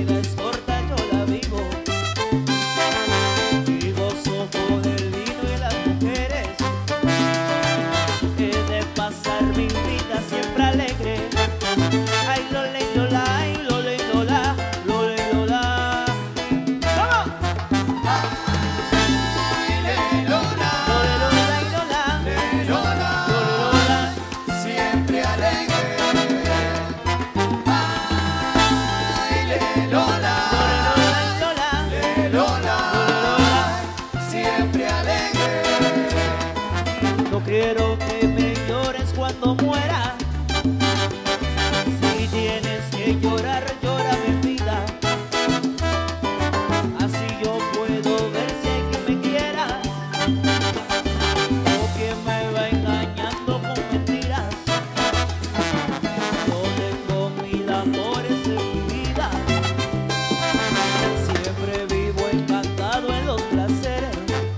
vida es corta, yo la vivo. Y gozo con el vino y las mujeres. He de pasar mi vida siempre alegre. Ay, lola, lola, ay, lola, lola, lola, lola. ¡Vamos! Ay, le lola, Lola, lola, lola, le lola, lola, siempre alegre. Ay, le lola, lola, le lola, siempre alegre. no quiero que me llores cuando muera. Si tienes que llorar, llora mi vida. Así yo puedo ver si hay quien me quiera o quien me va engañando con mentiras. Yo tengo mil amores en mi vida. Siempre vivo encantado en los placeres.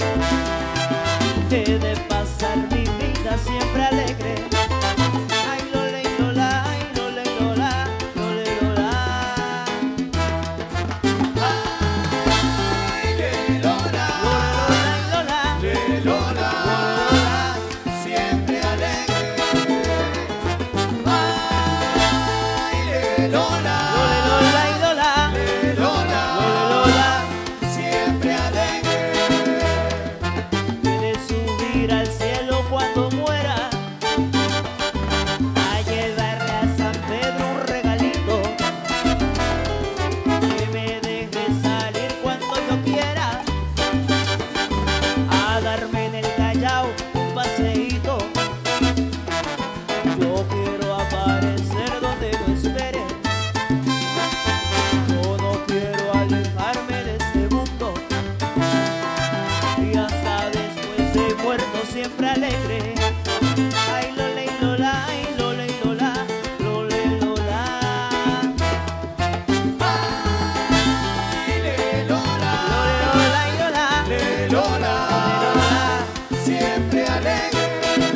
He de pasar mi vida siempre alegre. Ay, lola, lola, ay, lola, lola, lola, lola. Ay, le lola, Lola, le lola, siempre alegre. Ay, le lola, lola, lola, le lola, lola. siempre alegre. He de subir al cielo cuando muera, a llevarle a San Pedro un regalito, que me deje salir cuando yo quiera, a darme en el Callao un paseíto. Yo quiero aparecer donde no espere. Yo no quiero alejarme de este mundo y hasta después de muerto siempre alegre. Ay, lola, lola, ay, lola, lola, lola, lola. Ay, le lola, Lola, lola, le lola, lola. siempre alegre.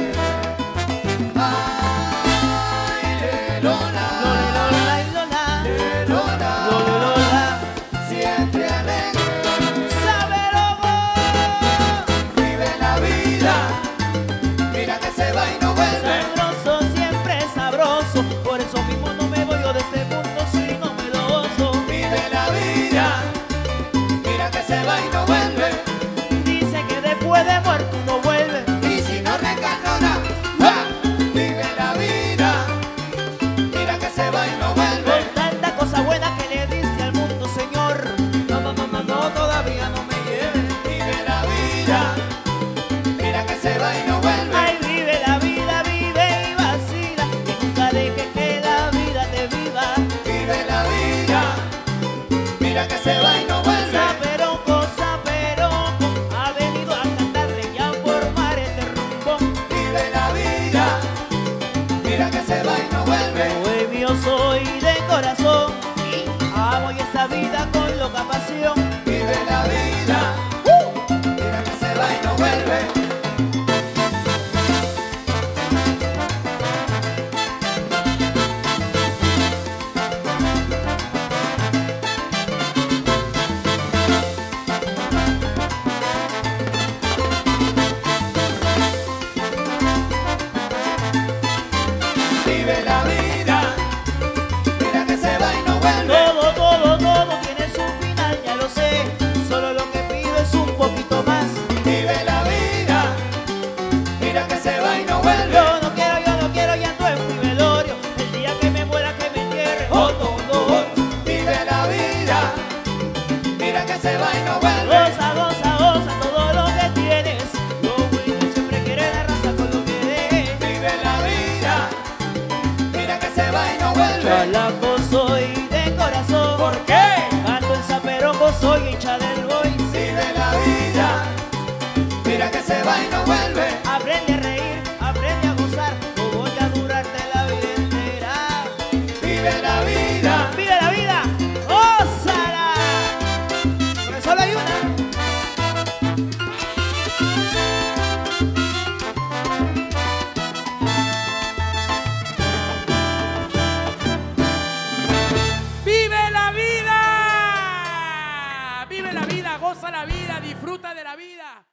Ay, le lola, Lola, lola, le lola, lola. siempre alegre. Saberogo. Vive la vida, mira que se va y no vuelve. Sabroso, siempre sabroso. Por eso mismo no me voy yo de este mundo si no me lo gozo. Vive la vida, mira que se va y no vuelve. Dice que después de muerto uno vuelve. Y si no reencarna, ¡ja! Vive la vida, mira que se va y no vuelve. Con tanta cosa buena que le diste al mundo, Señor. No, no, no, no, no, todavía no me lleve. Vive la vida, mira que se va y no vuelve. Ay, vive la vida, vive y vacila. Y nunca dejes que la vida te viva. Vive la vida, mira que se va y no vuelve. Saperoco, saperoco, ha venido a cantarle y a formar este rumbo. Vive la vida, mira que se va y no vuelve. Bohemio soy de corazón y amo esa vida con loca pasión. Vive la vida, mira que se va y no vuelve. Vive la vida, mira que se va y no vuelve. Todo, todo, todo tiene su final, ya lo sé. Solo lo que pido es un poquito más. Vive la vida, mira que se va y no vuelve. Yo no quiero, ya ando en mi velorio. El día que me muera, que me entierre. Oh, no, no. Vive la vida, mira que se va y no vuelve. Goza, goza, goza todo lo que tienes. Lo bueno siempre quiere la raza con lo que dejes. Vive la vida, mira que se va y no vuelve. Chalaco soy de corazón. ¿Por qué? Canto en Zaperoco, soy hincha del Boys. Vive la vida, mira que se va y no vuelve. Aprende a reír, aprende a gozar. No voy a durarte la vida entera. Vive la vida, ¡Vive la vida! ¡Gózala! Porque solo hay una.